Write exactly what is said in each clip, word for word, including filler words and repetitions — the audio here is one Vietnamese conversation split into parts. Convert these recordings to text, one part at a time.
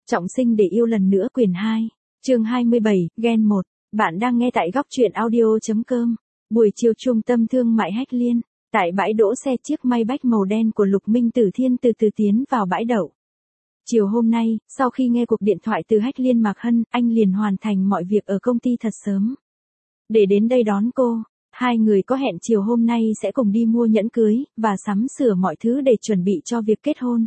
Trọng sinh để yêu lần nữa quyển hai, chương hai mươi bảy, Gen một. Bạn đang nghe tại góc truyện audio chấm com. Buổi chiều trung tâm thương mại Hách Liên, tại bãi đỗ xe chiếc Maybach màu đen của Lục Minh Tử Thiên từ từ tiến vào bãi đậu. Chiều hôm nay, sau khi nghe cuộc điện thoại từ Hách Liên Mạc Hân, anh liền hoàn thành mọi việc ở công ty thật sớm. Để đến đây đón cô, hai người có hẹn chiều hôm nay sẽ cùng đi mua nhẫn cưới, và sắm sửa mọi thứ để chuẩn bị cho việc kết hôn.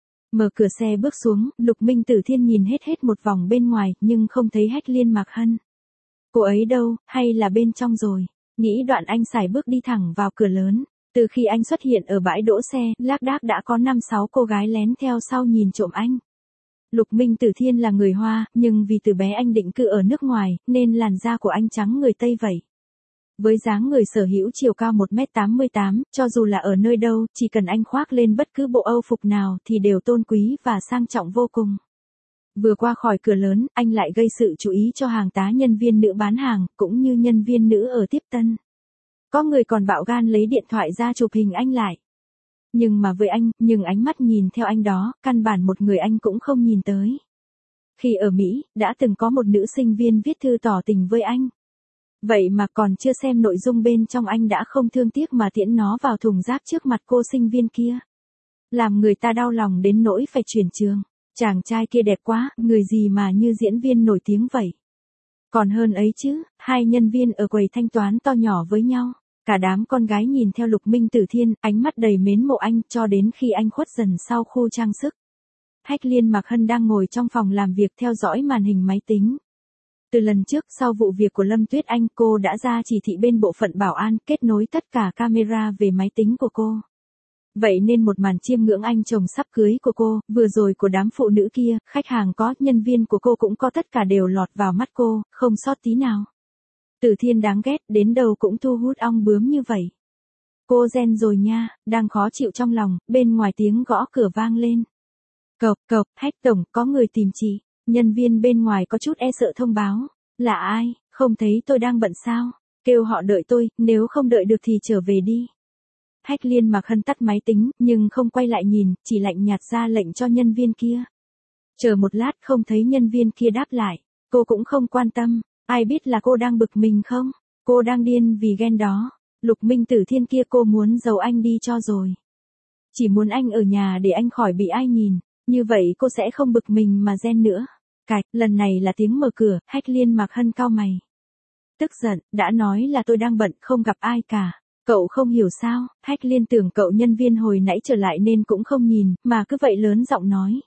Mở cửa xe bước xuống, Lục Minh Tử Thiên nhìn hết hết một vòng bên ngoài, nhưng không thấy Hách Liên Mạc Hân. Cô ấy đâu, hay là bên trong rồi? Nghĩ đoạn anh sải bước đi thẳng vào cửa lớn. Từ khi anh xuất hiện ở bãi đỗ xe, lác đác đã có năm sáu cô gái lén theo sau nhìn trộm anh. Lục Minh Tử Thiên là người Hoa, nhưng vì từ bé anh định cư ở nước ngoài, nên làn da của anh trắng người Tây vậy. Với dáng người sở hữu chiều cao một mét tám mươi tám, cho dù là ở nơi đâu, chỉ cần anh khoác lên bất cứ bộ âu phục nào thì đều tôn quý và sang trọng vô cùng. Vừa qua khỏi cửa lớn, anh lại gây sự chú ý cho hàng tá nhân viên nữ bán hàng, cũng như nhân viên nữ ở tiếp tân. Có người còn bạo gan lấy điện thoại ra chụp hình anh lại. Nhưng mà với anh, nhưng ánh mắt nhìn theo anh đó, căn bản một người anh cũng không nhìn tới. Khi ở Mỹ, đã từng có một nữ sinh viên viết thư tỏ tình với anh. Vậy mà còn chưa xem nội dung bên trong anh đã không thương tiếc mà tiễn nó vào thùng rác trước mặt cô sinh viên kia. Làm người ta đau lòng đến nỗi phải chuyển trường. Chàng trai kia đẹp quá, người gì mà như diễn viên nổi tiếng vậy. Còn hơn ấy chứ, hai nhân viên ở quầy thanh toán to nhỏ với nhau. Cả đám con gái nhìn theo Lục Minh Tử Thiên, ánh mắt đầy mến mộ anh, cho đến khi anh khuất dần sau khu trang sức. Hách Liên Mạc Hân đang ngồi trong phòng làm việc theo dõi màn hình máy tính. Từ lần trước, sau vụ việc của Lâm Tuyết Anh, cô đã ra chỉ thị bên bộ phận bảo an kết nối tất cả camera về máy tính của cô. Vậy nên một màn chiêm ngưỡng anh chồng sắp cưới của cô, vừa rồi của đám phụ nữ kia, khách hàng có, nhân viên của cô cũng có, tất cả đều lọt vào mắt cô, không sót tí nào. Tử Thiên đáng ghét, đến đâu cũng thu hút ong bướm như vậy. Cô Gen rồi nha, đang khó chịu trong lòng, bên ngoài tiếng gõ cửa vang lên. Cộc cộc, Hách tổng, có người tìm chị. Nhân viên bên ngoài có chút e sợ thông báo. Là ai, không thấy tôi đang bận sao? Kêu họ đợi tôi, nếu không đợi được thì trở về đi. Hách Liên Mạc Hân tắt máy tính, nhưng không quay lại nhìn, chỉ lạnh nhạt ra lệnh cho nhân viên kia. Chờ một lát không thấy nhân viên kia đáp lại. Cô cũng không quan tâm, ai biết là cô đang bực mình không? Cô đang điên vì ghen đó. Lục Minh Tử Thiên kia cô muốn giấu anh đi cho rồi. Chỉ muốn anh ở nhà để anh khỏi bị ai nhìn. Như vậy cô sẽ không bực mình mà ghen nữa. Cạch, lần này là tiếng mở cửa, Hách Liên Mạc Hân cau mày. Tức giận, đã nói là tôi đang bận, không gặp ai cả. Cậu không hiểu sao? Hách Liên tưởng cậu nhân viên hồi nãy trở lại nên cũng không nhìn, mà cứ vậy lớn giọng nói.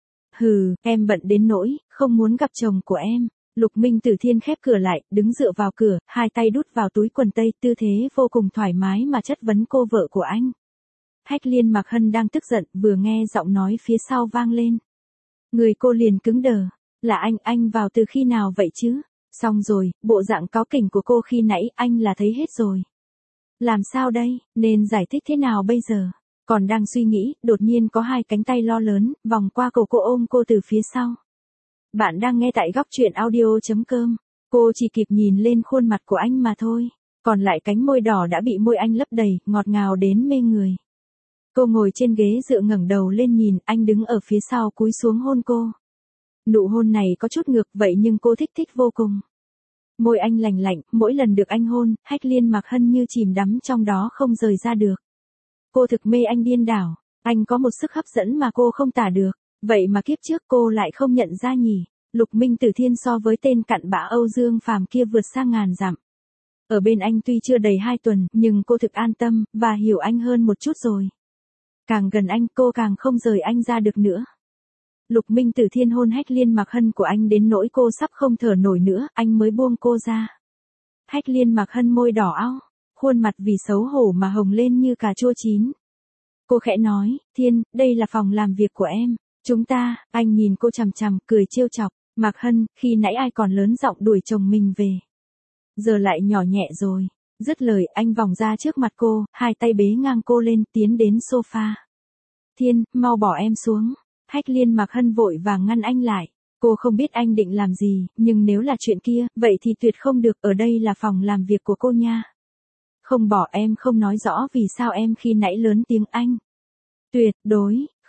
Hừ, em bận đến nỗi, không muốn gặp chồng của em. Lục Minh Tử Thiên khép cửa lại, đứng dựa vào cửa, hai tay đút vào túi quần tây, tư thế vô cùng thoải mái mà chất vấn cô vợ của anh. Hách Liên Mạc Hân đang tức giận, vừa nghe giọng nói phía sau vang lên. Người cô liền cứng đờ. Là anh, anh vào từ khi nào vậy chứ? Xong rồi, bộ dạng cáu kỉnh của cô khi nãy anh là thấy hết rồi. Làm sao đây, nên giải thích thế nào bây giờ? Còn đang suy nghĩ, đột nhiên có hai cánh tay lo lớn, vòng qua cổ cô ôm cô từ phía sau. Bạn đang nghe tại góc truyện audio chấm com. Cô chỉ kịp nhìn lên khuôn mặt của anh mà thôi. Còn lại cánh môi đỏ đã bị môi anh lấp đầy, ngọt ngào đến mê người. Cô ngồi trên ghế dựa ngẩng đầu lên nhìn, anh đứng ở phía sau cúi xuống hôn cô. Nụ hôn này có chút ngược vậy nhưng cô thích thích vô cùng. Môi anh lành lạnh, mỗi lần được anh hôn, Hách Liên Mạc Hân như chìm đắm trong đó không rời ra được. Cô thực mê anh điên đảo, anh có một sức hấp dẫn mà cô không tả được, vậy mà kiếp trước cô lại không nhận ra nhỉ. Lục Minh Tử Thiên so với tên cặn bã Âu Dương Phàm kia vượt xa ngàn dặm. Ở bên anh tuy chưa đầy hai tuần, nhưng cô thực an tâm, và hiểu anh hơn một chút rồi. Càng gần anh, cô càng không rời anh ra được nữa. Lục Minh Tử Thiên hôn Hách Liên Mạc Hân của anh đến nỗi cô sắp không thở nổi nữa, anh mới buông cô ra. Hách Liên Mạc Hân môi đỏ ao, khuôn mặt vì xấu hổ mà hồng lên như cà chua chín. Cô khẽ nói, Thiên, đây là phòng làm việc của em. Chúng ta, anh nhìn cô chằm chằm, cười trêu chọc. Mạc Hân, khi nãy ai còn lớn giọng đuổi chồng mình về. Giờ lại nhỏ nhẹ rồi. Dứt lời, anh vòng ra trước mặt cô, hai tay bế ngang cô lên, tiến đến sofa. Thiên, mau bỏ em xuống. Hách Liên Mạc Hân vội vàng ngăn anh lại. Cô không biết anh định làm gì, nhưng nếu là chuyện kia, vậy thì tuyệt không được, ở đây là phòng làm việc của cô nha. Không bỏ em không nói rõ vì sao em khi nãy lớn tiếng anh. Tuyệt đối,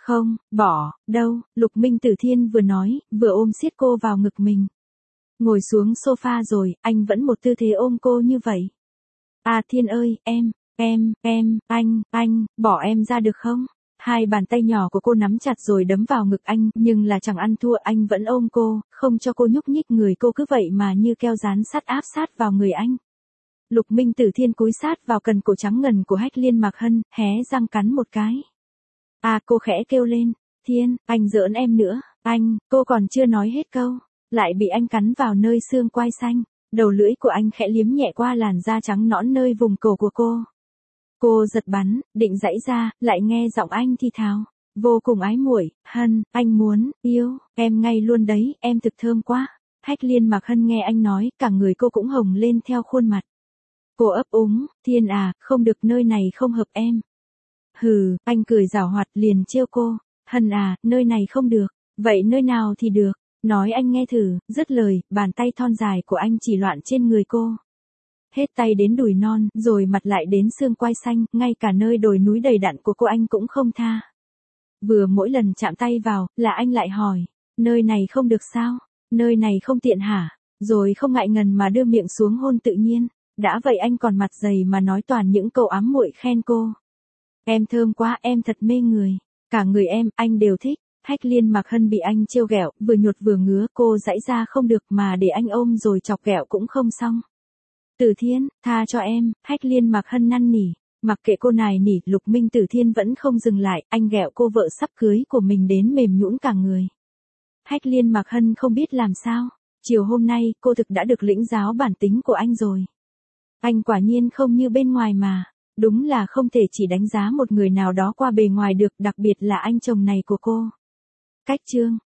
Không, bỏ, đâu, Lục Minh Tử Thiên vừa nói, vừa ôm siết cô vào ngực mình. Ngồi xuống sofa rồi, anh vẫn một tư thế ôm cô như vậy. À Thiên ơi, em, em, em, anh, anh, bỏ em ra được không? Hai bàn tay nhỏ của cô nắm chặt rồi đấm vào ngực anh, nhưng là chẳng ăn thua, anh vẫn ôm cô, không cho cô nhúc nhích, người cô cứ vậy mà như keo dán sắt áp sát vào người anh. Lục Minh Tử Thiên cúi sát vào cần cổ trắng ngần của Hách Liên Mạc Hân, hé răng cắn một cái. À cô khẽ kêu lên, Thiên, anh giỡn em nữa, anh, cô còn chưa nói hết câu, lại bị anh cắn vào nơi xương quai xanh, đầu lưỡi của anh khẽ liếm nhẹ qua làn da trắng nõn nơi vùng cổ của cô. Cô giật bắn, định giãy ra, lại nghe giọng anh thì thào, vô cùng ái muội, Hân, anh muốn, yêu, em ngay luôn đấy, em thực thơm quá. Hách Liên Mạc Hân nghe anh nói, cả người cô cũng hồng lên theo khuôn mặt. Cô ấp úng, Thiên à, không được, nơi này không hợp em. Hừ, anh cười giảo hoạt liền trêu cô, Hân à, nơi này không được, vậy nơi nào thì được, nói anh nghe thử, dứt lời, bàn tay thon dài của anh chỉ loạn trên người cô. Hết tay đến đùi non, rồi mặt lại đến xương quai xanh, ngay cả nơi đồi núi đầy đặn của cô anh cũng không tha. Vừa mỗi lần chạm tay vào, là anh lại hỏi, nơi này không được sao, nơi này không tiện hả, rồi không ngại ngần mà đưa miệng xuống hôn tự nhiên, đã vậy anh còn mặt dày mà nói toàn những câu ám muội khen cô. Em thơm quá, em thật mê người, cả người em, anh đều thích. Hách Liên Mạc Hân bị anh trêu ghẹo, vừa nhột vừa ngứa, cô giãy ra không được mà để anh ôm rồi chọc ghẹo cũng không xong. Tử Thiên, tha cho em, Hách Liên Mạc Hân năn nỉ, mặc kệ cô nài nỉ, Lục Minh Tử Thiên vẫn không dừng lại, anh ghẹo cô vợ sắp cưới của mình đến mềm nhũn cả người. Hách Liên Mạc Hân không biết làm sao, chiều hôm nay, cô thực đã được lĩnh giáo bản tính của anh rồi. Anh quả nhiên không như bên ngoài mà, đúng là không thể chỉ đánh giá một người nào đó qua bề ngoài được, đặc biệt là anh chồng này của cô. Cách chương